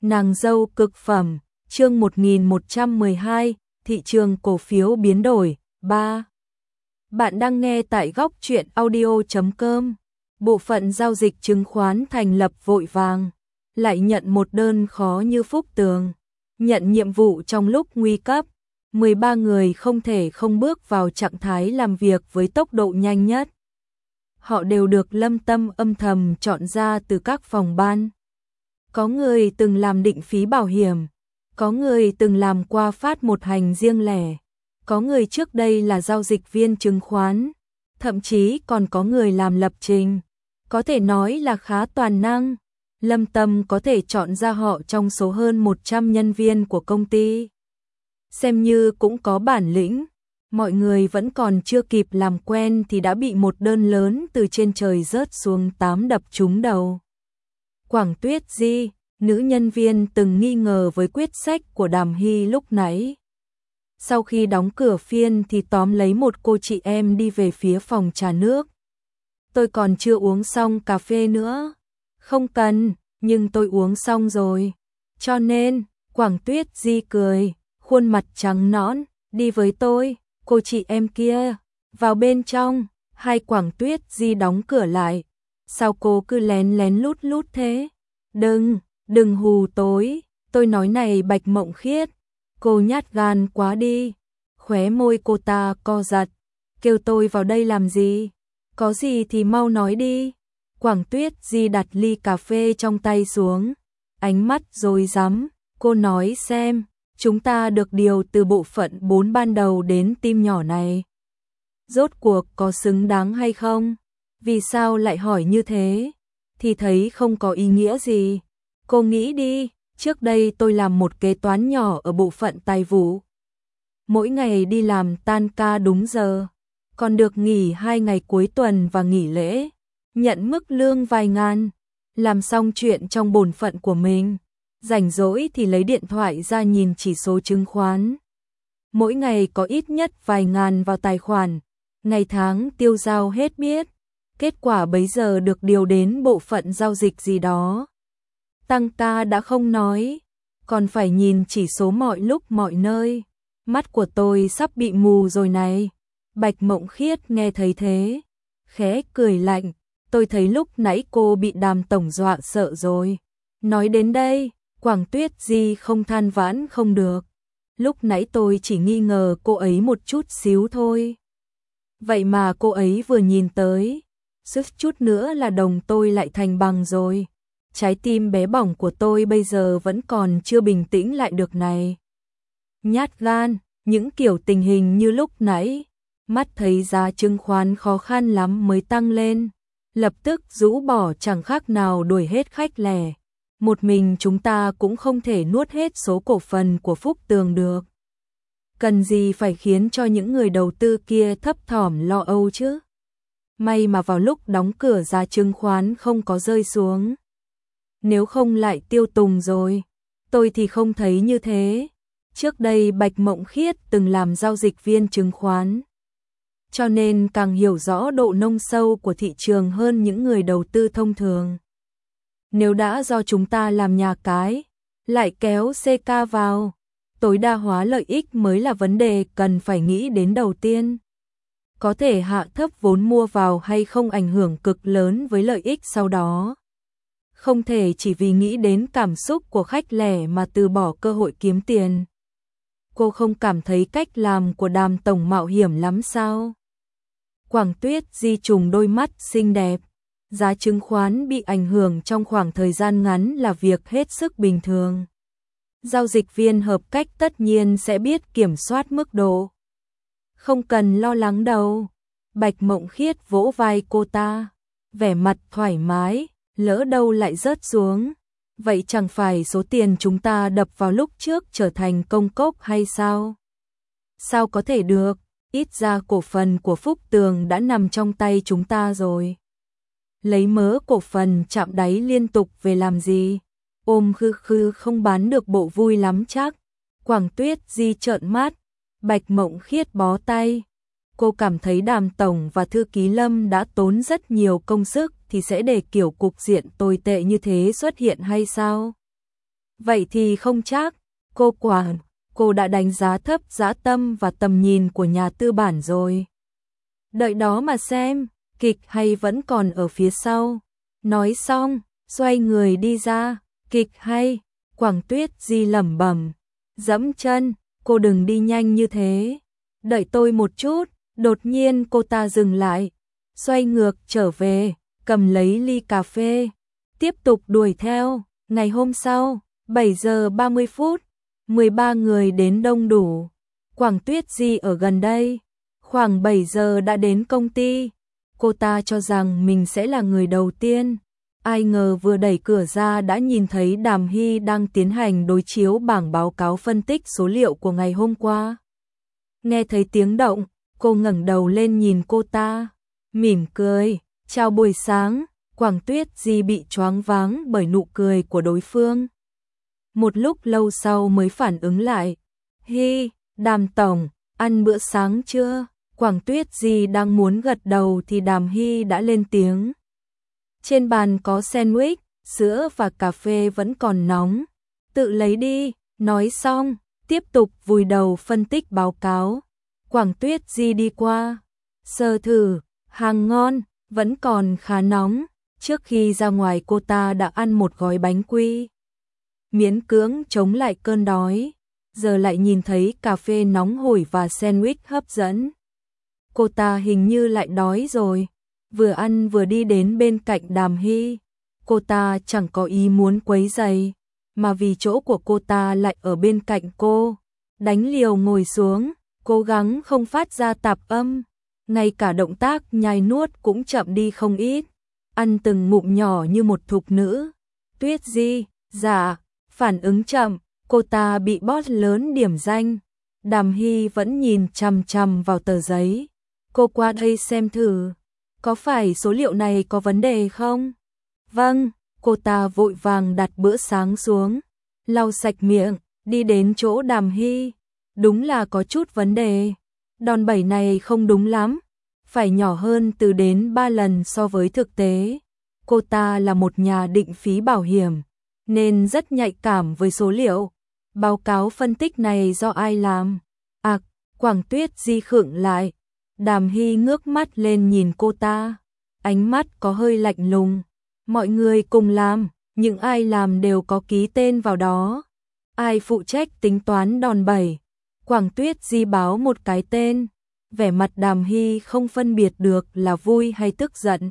Nàng dâu cực phẩm, chương 1112, thị trường cổ phiếu biến đổi, 3. Bạn đang nghe tại góc truyện audio.com. Bộ phận giao dịch chứng khoán thành lập vội vàng, lại nhận một đơn khó như Phúc Tường. Nhận nhiệm vụ trong lúc nguy cấp, 13 người không thể không bước vào trạng thái làm việc với tốc độ nhanh nhất. Họ đều được Lâm Tâm âm thầm chọn ra từ các phòng ban. Có người từng làm định phí bảo hiểm, có người từng làm qua phát một hành riêng lẻ, có người trước đây là giao dịch viên chứng khoán, thậm chí còn có người làm lập trình. Có thể nói là khá toàn năng. Lâm Tâm có thể chọn ra họ trong số hơn 100 nhân viên của công ty. Xem như cũng có bản lĩnh, mọi người vẫn còn chưa kịp làm quen thì đã bị một đơn lớn từ trên trời rớt xuống đập trúng đầu. Quảng Tuyết Di, nữ nhân viên từng nghi ngờ với quyết sách của Đàm Hy lúc nãy. Sau khi đóng cửa phiên thì tóm lấy một cô chị em đi về phía phòng trà nước. Tôi còn chưa uống xong cà phê nữa. Không cần, nhưng tôi uống xong rồi. Cho nên, Quảng Tuyết Di cười, khuôn mặt trắng nõn, đi với tôi, cô chị em kia. Vào bên trong, hai Quảng Tuyết Di đóng cửa lại. Sao cô cứ lén lén lút lút thế? Đừng hù tôi nói này Bạch Mộng Khiết. Cô nhát gan quá đi. Khóe môi cô ta co giật. Kêu tôi vào đây làm gì? Có gì thì mau nói đi. Quảng Tuyết Di đặt ly cà phê trong tay xuống. Ánh mắt rối rắm. Cô nói xem, chúng ta được điều từ bộ phận 4 ban đầu đến team nhỏ này. Rốt cuộc có xứng đáng hay không? Vì sao lại hỏi như thế? Thì thấy không có ý nghĩa gì. Cô nghĩ đi, trước đây tôi làm một kế toán nhỏ ở bộ phận tài vụ. Mỗi ngày đi làm tan ca đúng giờ, còn được nghỉ 2 ngày cuối tuần và nghỉ lễ, nhận mức lương vài ngàn, làm xong chuyện trong bổn phận của mình, rảnh rỗi thì lấy điện thoại ra nhìn chỉ số chứng khoán. Mỗi ngày có ít nhất vài ngàn vào tài khoản, ngày tháng tiêu dao hết biết. Kết quả bấy giờ được điều đến bộ phận giao dịch gì đó. Tăng ca đã không nói, còn phải nhìn chỉ số mọi lúc mọi nơi. Mắt của tôi sắp bị mù rồi này. Bạch Mộng Khiết nghe thấy thế, khẽ cười lạnh. Tôi thấy lúc nãy cô bị Đàm tổng dọa sợ rồi. Nói đến đây, Quảng Tuyết Di không than vãn không được. Lúc nãy tôi chỉ nghi ngờ cô ấy một chút xíu thôi. Vậy mà cô ấy vừa nhìn tới, sức chút nữa là đồng tôi lại thành bằng rồi. Trái tim bé bỏng của tôi bây giờ vẫn còn chưa bình tĩnh lại được này. Nhát gan, những kiểu tình hình như lúc nãy, mắt thấy giá chứng khoán khó khăn lắm mới tăng lên, lập tức rũ bỏ chẳng khác nào đuổi hết khách lẻ. Một mình chúng ta cũng không thể nuốt hết số cổ phần của Phúc Tường được. Cần gì phải khiến cho những người đầu tư kia thấp thỏm lo âu chứ? May mà vào lúc đóng cửa giá chứng khoán không có rơi xuống. Nếu không lại tiêu tùng rồi. Tôi thì không thấy như thế. Trước đây Bạch Mộng Khiết từng làm giao dịch viên chứng khoán, cho nên càng hiểu rõ độ nông sâu của thị trường hơn những người đầu tư thông thường. Nếu đã do chúng ta làm nhà cái, lại kéo CK vào, tối đa hóa lợi ích mới là vấn đề cần phải nghĩ đến đầu tiên. Có thể hạ thấp vốn mua vào hay không ảnh hưởng cực lớn với lợi ích sau đó. Không thể chỉ vì nghĩ đến cảm xúc của khách lẻ mà từ bỏ cơ hội kiếm tiền. Cô không cảm thấy cách làm của Đàm tổng mạo hiểm lắm sao? Quảng Tuyết Di trùng đôi mắt xinh đẹp. Giá chứng khoán bị ảnh hưởng trong khoảng thời gian ngắn là việc hết sức bình thường. Giao dịch viên hợp cách tất nhiên sẽ biết kiểm soát mức độ. Không cần lo lắng đâu. Bạch Mộng Khiết vỗ vai cô ta, vẻ mặt thoải mái, lỡ đâu lại rớt xuống. Vậy chẳng phải số tiền chúng ta đập vào lúc trước trở thành công cốc hay sao? Sao có thể được, ít ra cổ phần của Phúc Tường đã nằm trong tay chúng ta rồi. Lấy mớ cổ phần chạm đáy liên tục về làm gì? Ôm khư không bán được bộ vui lắm chắc. Quảng Tuyết Di trợn mắt, Bạch Mộng Khiết bó tay. Cô cảm thấy Đàm tổng và thư ký Lâm đã tốn rất nhiều công sức thì sẽ để kiểu cục diện tồi tệ như thế xuất hiện hay sao? Vậy thì không chắc, cô Quảng, cô đã đánh giá thấp dã tâm và tầm nhìn của nhà tư bản rồi. Đợi đó mà xem, kịch hay vẫn còn ở phía sau. Nói xong, xoay người đi ra, kịch hay, Quảng Tuyết Di lẩm bẩm, dẫm chân, cô đừng đi nhanh như thế. Đợi tôi một chút, đột nhiên cô ta dừng lại, xoay ngược trở về, cầm lấy ly cà phê, tiếp tục đuổi theo. Ngày hôm sau, 7 giờ 30 phút, 13 người đến đông đủ. Quảng Tuyết Di ở gần đây, khoảng 7 giờ đã đến công ty. Cô ta cho rằng mình sẽ là người đầu tiên. Ai ngờ vừa đẩy cửa ra đã nhìn thấy Đàm Hy đang tiến hành đối chiếu bảng báo cáo phân tích số liệu của ngày hôm qua. Nghe thấy tiếng động, cô ngẩng đầu lên nhìn cô ta, mỉm cười, chào buổi sáng. Quảng Tuyết Di bị choáng váng bởi nụ cười của đối phương. Một lúc lâu sau mới phản ứng lại. Hi, Đàm tổng, ăn bữa sáng chưa? Quảng Tuyết Di đang muốn gật đầu thì Đàm Hy đã lên tiếng. Trên bàn có sandwich, sữa và cà phê vẫn còn nóng. Tự lấy đi, nói xong, tiếp tục vùi đầu phân tích báo cáo. Quảng Tuyết Di đi qua, sờ thử, hàng ngon, vẫn còn khá nóng. Trước khi ra ngoài cô ta đã ăn một gói bánh quy. Miễn cưỡng chống lại cơn đói, giờ lại nhìn thấy cà phê nóng hổi và sandwich hấp dẫn. Cô ta hình như lại đói rồi, vừa ăn vừa đi đến bên cạnh Đàm Hy. Cô ta chẳng có ý muốn quấy rầy, mà vì chỗ của cô ta lại ở bên cạnh cô. Đánh liều ngồi xuống, cố gắng không phát ra tạp âm, ngay cả động tác nhai nuốt cũng chậm đi không ít. Ăn từng ngụm nhỏ như một thục nữ. Tuyết Di, dạ, phản ứng chậm, cô ta bị boss lớn điểm danh. Đàm Hy vẫn nhìn chằm chằm vào tờ giấy. Cô qua đây xem thử, có phải số liệu này có vấn đề không? Vâng, cô ta vội vàng đặt bữa sáng xuống, lau sạch miệng, đi đến chỗ Đàm Hy. Đúng là có chút vấn đề. Đòn bẩy này không đúng lắm, phải nhỏ hơn từ đến 3 lần so với thực tế. Cô ta là một nhà định phí bảo hiểm, nên rất nhạy cảm với số liệu. Báo cáo phân tích này do ai làm? Quảng Tuyết Di khựng lại. Đàm Hy ngước mắt lên nhìn cô ta, ánh mắt có hơi lạnh lùng. Mọi người cùng làm, những ai làm đều có ký tên vào đó. Ai phụ trách tính toán đòn bẩy? Quảng Tuyết Di báo một cái tên. Vẻ mặt Đàm Hy không phân biệt được là vui hay tức giận.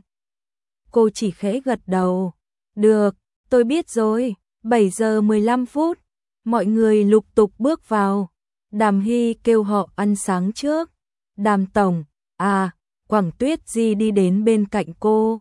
Cô chỉ khẽ gật đầu. Được, tôi biết rồi. 7 giờ 15 phút, mọi người lục tục bước vào. Đàm Hy kêu họ ăn sáng trước. Đàm tổng, Quảng Tuyết Di đi đến bên cạnh cô.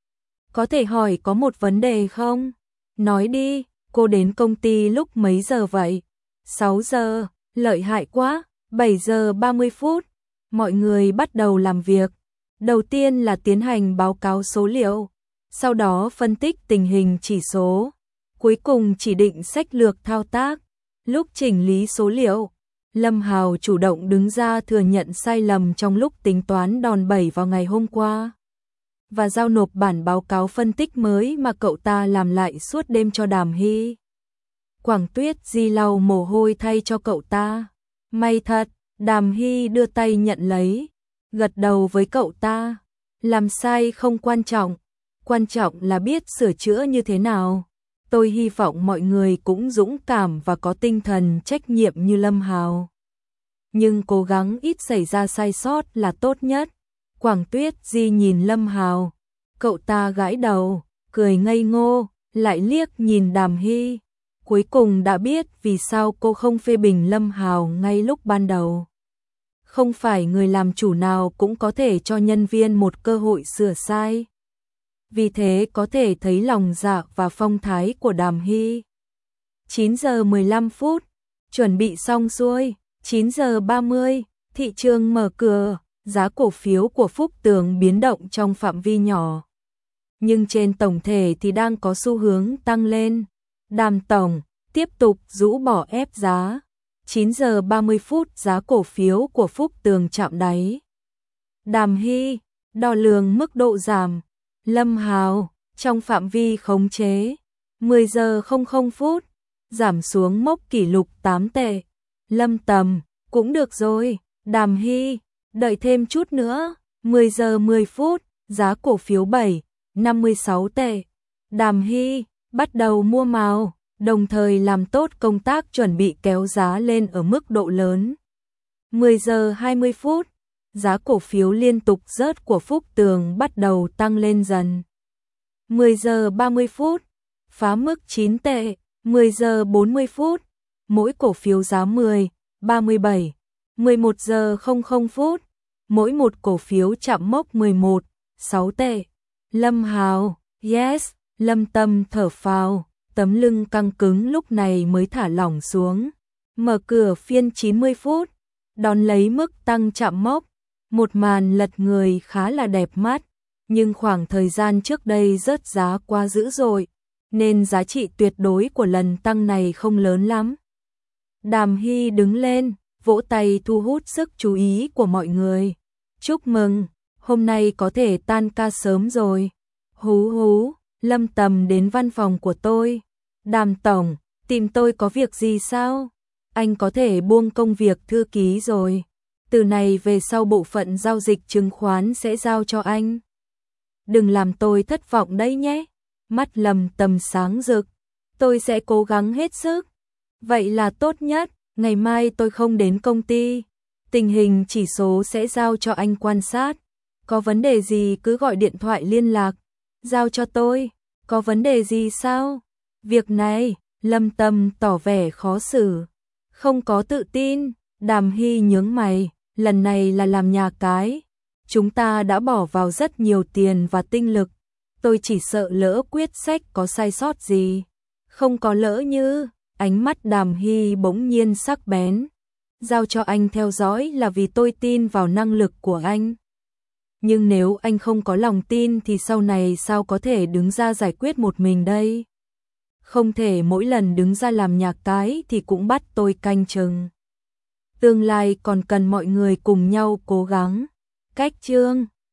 Có thể hỏi có một vấn đề không? Nói đi, cô đến công ty lúc mấy giờ vậy? 6 giờ, lợi hại quá. 7 giờ 30 phút, mọi người bắt đầu làm việc. Đầu tiên là tiến hành báo cáo số liệu, sau đó phân tích tình hình chỉ số, cuối cùng chỉ định sách lược thao tác. Lúc chỉnh lý số liệu, Lâm Hào chủ động đứng ra thừa nhận sai lầm trong lúc tính toán đòn bẩy vào ngày hôm qua và giao nộp bản báo cáo phân tích mới mà cậu ta làm lại suốt đêm cho Đàm Hy. Quảng Tuyết Di lau mồ hôi thay cho cậu ta. May thật. Đàm Hy đưa tay nhận lấy, gật đầu với cậu ta. Làm sai không quan trọng là biết sửa chữa như thế nào. Tôi hy vọng mọi người cũng dũng cảm và có tinh thần trách nhiệm như Lâm Hào. Nhưng cố gắng ít xảy ra sai sót là tốt nhất. Quảng Tuyết Di nhìn Lâm Hào, cậu ta gãi đầu, cười ngây ngô, lại liếc nhìn Đàm Hy. Cuối cùng đã biết vì sao cô không phê bình Lâm Hào ngay lúc ban đầu. Không phải người làm chủ nào cũng có thể cho nhân viên một cơ hội sửa sai. Vì thế có thể thấy lòng dạ và phong thái của Đàm Hy. 9 giờ 15 phút, chuẩn bị xong xuôi. 9 giờ 30, thị trường mở cửa, giá cổ phiếu của Phúc Tường biến động trong phạm vi nhỏ. Nhưng trên tổng thể thì đang có xu hướng tăng lên. Đàm tổng tiếp tục rũ bỏ ép giá. 9 giờ 30 phút giá cổ phiếu của Phúc Tường chạm đáy. Đàm Hy đo lường mức độ giảm. Lâm Hào trong phạm vi khống chế. 10 giờ 00 phút giảm xuống mốc kỷ lục 8 tệ. Lâm Tầm, cũng được rồi. Đàm Hy, đợi thêm chút nữa. 10 giờ 10 phút, giá cổ phiếu 7,56 tệ. Đàm Hy, bắt đầu mua màu, đồng thời làm tốt công tác chuẩn bị kéo giá lên ở mức độ lớn. 10 giờ 20 phút, giá cổ phiếu liên tục rớt của Phúc Tường bắt đầu tăng lên dần. 10 giờ 30 phút, phá mức 9 tệ. 10 giờ 40 phút, mỗi cổ phiếu giá 10, 37. 11 giờ 00 phút, mỗi một cổ phiếu chạm mốc 11, 6 tệ. Lâm Hào, yes. Lâm Tâm thở phào, tấm lưng căng cứng lúc này mới thả lỏng xuống. Mở cửa phiên 90 phút, đón lấy mức tăng chạm mốc. Một màn lật người khá là đẹp mắt, nhưng khoảng thời gian trước đây rớt giá quá dữ dội, nên giá trị tuyệt đối của lần tăng này không lớn lắm. Đàm Hy đứng lên, vỗ tay thu hút sức chú ý của mọi người. Chúc mừng, hôm nay có thể tan ca sớm rồi. Hú hú, Lâm Tầm đến văn phòng của tôi. Đàm tổng, tìm tôi có việc gì sao? Anh có thể buông công việc thư ký rồi. Từ này về sau bộ phận giao dịch chứng khoán sẽ giao cho anh. Đừng làm tôi thất vọng đấy nhé. Mắt Lâm Tầm sáng rực. Tôi sẽ cố gắng hết sức. Vậy là tốt nhất, ngày mai tôi không đến công ty. Tình hình chỉ số sẽ giao cho anh quan sát. Có vấn đề gì cứ gọi điện thoại liên lạc. Giao cho tôi. Có vấn đề gì sao? Việc này, Lâm Tâm tỏ vẻ khó xử. Không có tự tin. Đàm Hy nhướng mày. Lần này là làm nhà cái. Chúng ta đã bỏ vào rất nhiều tiền và tinh lực. Tôi chỉ sợ lỡ quyết sách có sai sót gì. Không có lỡ như. Ánh mắt Đàm Hy bỗng nhiên sắc bén. Giao cho anh theo dõi là vì tôi tin vào năng lực của anh. Nhưng nếu anh không có lòng tin thì sau này sao có thể đứng ra giải quyết một mình đây? Không thể mỗi lần đứng ra làm nhạc cái thì cũng bắt tôi canh chừng. Tương lai còn cần mọi người cùng nhau cố gắng. Cách chương